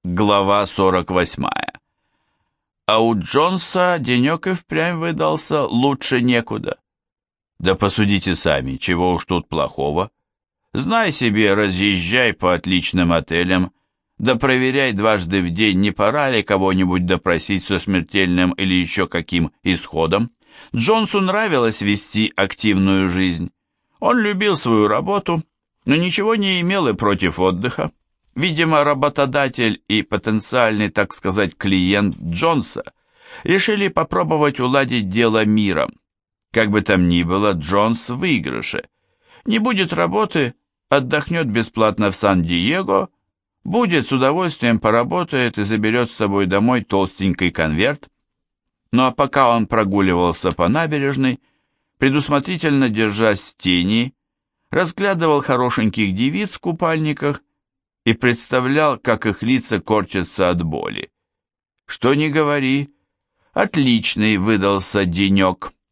Глава 48. А у Джонса денек и впрямь выдался лучше некуда. Да посудите сами, чего уж тут плохого. Знай себе, разъезжай по отличным отелям, да проверяй дважды в день, не пора ли кого-нибудь допросить со смертельным или еще каким исходом. Джонсу нравилось вести активную жизнь. Он любил свою работу, но ничего не имел и против отдыха. Видимо, работодатель и потенциальный, так сказать, клиент Джонса решили попробовать уладить дело миром. Как бы там ни было, Джонс в выигрыше. Не будет работы, отдохнет бесплатно в Сан-Диего, будет, с удовольствием поработает и заберет с собой домой толстенький конверт. Ну а пока он прогуливался по набережной, предусмотрительно держась в тени, разглядывал хорошеньких девиц в купальниках и представлял, как их лица корчатся от боли. Что ни говори, отличный выдался денек.